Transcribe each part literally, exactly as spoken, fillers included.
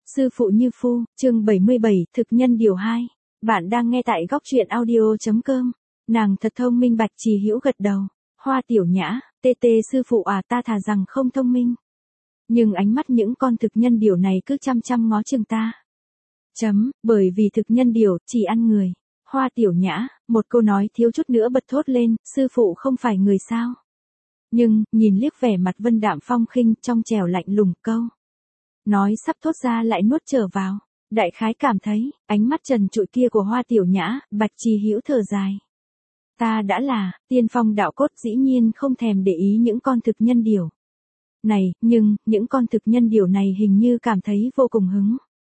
Sư phụ như phu, chương bảy mươi bảy, thực nhân điều hai. Bạn đang nghe tại góc truyện audio.com. Nàng thật thông minh. Bạch Trì Hữu gật đầu. Hoa Tiểu Nhã, tê tê sư phụ à, ta thà rằng không thông minh. Nhưng ánh mắt những con thực nhân điều này cứ chăm chăm ngó chừng ta. Chấm, bởi vì thực nhân điều chỉ ăn người. Hoa Tiểu Nhã, một câu nói thiếu chút nữa bật thốt lên, sư phụ không phải người sao? Nhưng, nhìn liếc vẻ mặt vân đạm phong khinh trong trẻo lạnh lùng câu. Nói sắp thốt ra lại nuốt trở vào. Đại khái cảm thấy, ánh mắt trần trụi kia của Hoa Tiểu Nhã, Bạch Trì Hữu thở dài. Ta đã là, tiên phong đạo cốt dĩ nhiên không thèm để ý những con thực nhân điều này, nhưng, những con thực nhân điều này hình như cảm thấy vô cùng hứng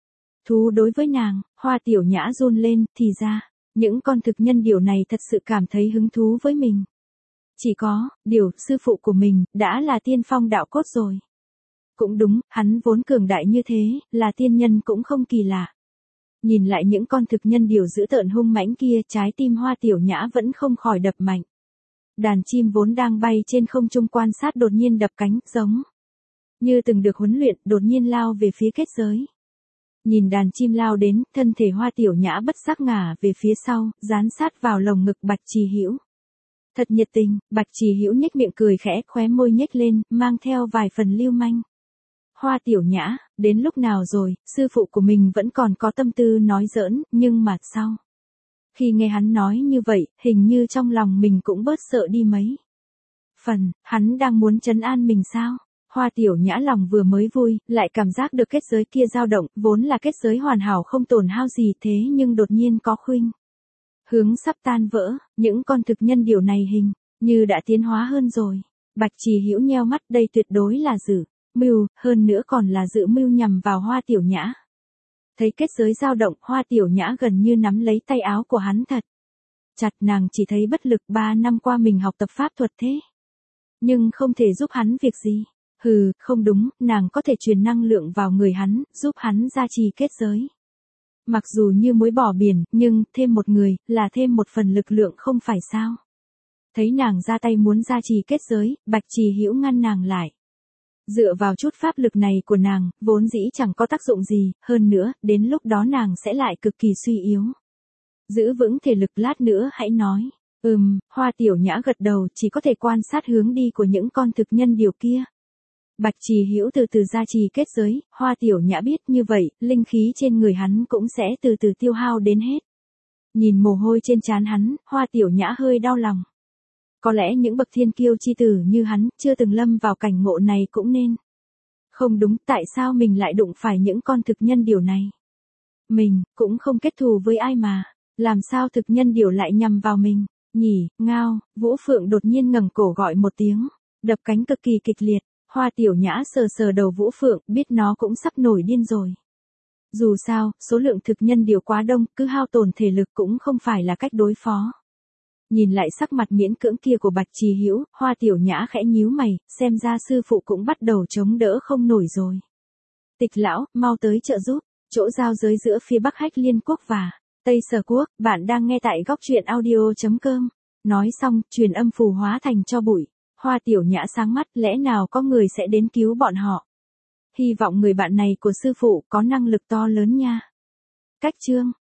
thú đối với nàng. Hoa Tiểu Nhã run lên, thì ra, những con thực nhân điều này thật sự cảm thấy hứng thú với mình. Chỉ có, điều, sư phụ của mình, đã là tiên phong đạo cốt rồi. Cũng đúng, hắn vốn cường đại như thế, là tiên nhân cũng không kỳ lạ. Nhìn lại những con thực nhân điều dữ tợn hung mãnh kia, trái tim Hoa Tiểu Nhã vẫn không khỏi đập mạnh. Đàn chim vốn đang bay trên không trung quan sát đột nhiên đập cánh, giống như từng được huấn luyện, đột nhiên lao về phía kết giới. Nhìn đàn chim lao đến, thân thể Hoa Tiểu Nhã bất giác ngả về phía sau, dán sát vào lồng ngực Bạch Trì Hữu. Thật nhiệt tình. Bạch Trì Hữu nhếch miệng cười khẽ, khóe môi nhếch lên, mang theo vài phần lưu manh. Hoa Tiểu Nhã, đến lúc nào rồi, sư phụ của mình vẫn còn có tâm tư nói giỡn, nhưng mà sau. Khi nghe hắn nói như vậy, hình như trong lòng mình cũng bớt sợ đi mấy phần. Hắn đang muốn trấn an mình sao? Hoa Tiểu Nhã lòng vừa mới vui, lại cảm giác được kết giới kia dao động, vốn là kết giới hoàn hảo không tổn hao gì, thế nhưng đột nhiên có khuynh hướng sắp tan vỡ. Những con thực nhân điều này hình như đã tiến hóa hơn rồi. Bạch Trì Hữu nheo mắt, đây tuyệt đối là dự mưu, hơn nữa còn là dự mưu nhằm vào Hoa Tiểu Nhã. Thấy kết giới dao động, Hoa Tiểu Nhã gần như nắm lấy tay áo của hắn thật chặt. Nàng chỉ thấy bất lực. Ba năm qua mình học tập pháp thuật thế, nhưng không thể giúp hắn việc gì. Hừ, không đúng, nàng có thể truyền năng lượng vào người hắn, giúp hắn gia trì kết giới. Mặc dù như muối bỏ biển, nhưng, thêm một người, là thêm một phần lực lượng không phải sao. Thấy nàng ra tay muốn gia trì kết giới, Bạch Trì Hữu ngăn nàng lại. Dựa vào chút pháp lực này của nàng, vốn dĩ chẳng có tác dụng gì, hơn nữa, đến lúc đó nàng sẽ lại cực kỳ suy yếu. Giữ vững thể lực, lát nữa hãy nói. Ừm, Hoa Tiểu Nhã gật đầu, chỉ có thể quan sát hướng đi của những con thực nhân điều kia. Bạch Trì Hữu từ từ gia trì kết giới, Hoa Tiểu Nhã biết như vậy, linh khí trên người hắn cũng sẽ từ từ tiêu hao đến hết. Nhìn mồ hôi trên trán hắn, Hoa Tiểu Nhã hơi đau lòng. Có lẽ những bậc thiên kiêu chi tử như hắn, chưa từng lâm vào cảnh ngộ này cũng nên. Không đúng, tại sao mình lại đụng phải những con thực nhân điều này? Mình, cũng không kết thù với ai mà. Làm sao thực nhân điều lại nhằm vào mình? Nhỉ, ngao, Vũ Phượng đột nhiên ngẩng cổ gọi một tiếng, đập cánh cực kỳ kịch liệt. Hoa Tiểu Nhã sờ sờ đầu Vũ Phượng, biết nó cũng sắp nổi điên rồi. Dù sao, số lượng thực nhân điều quá đông, cứ hao tổn thể lực cũng không phải là cách đối phó. Nhìn lại sắc mặt miễn cưỡng kia của Bạch Trì Hữu, Hoa Tiểu Nhã khẽ nhíu mày, xem ra sư phụ cũng bắt đầu chống đỡ không nổi rồi. Tịch lão, mau tới trợ giúp. Chỗ giao giới giữa phía Bắc Hách Liên quốc và Tây Sở quốc, bạn đang nghe tại góc truyện audio.com. Nói xong, truyền âm phù hóa thành tro bụi. Hoa Tiểu Nhã sáng mắt, lẽ nào có người sẽ đến cứu bọn họ? Hy vọng người bạn này của sư phụ có năng lực to lớn nha. Cách chương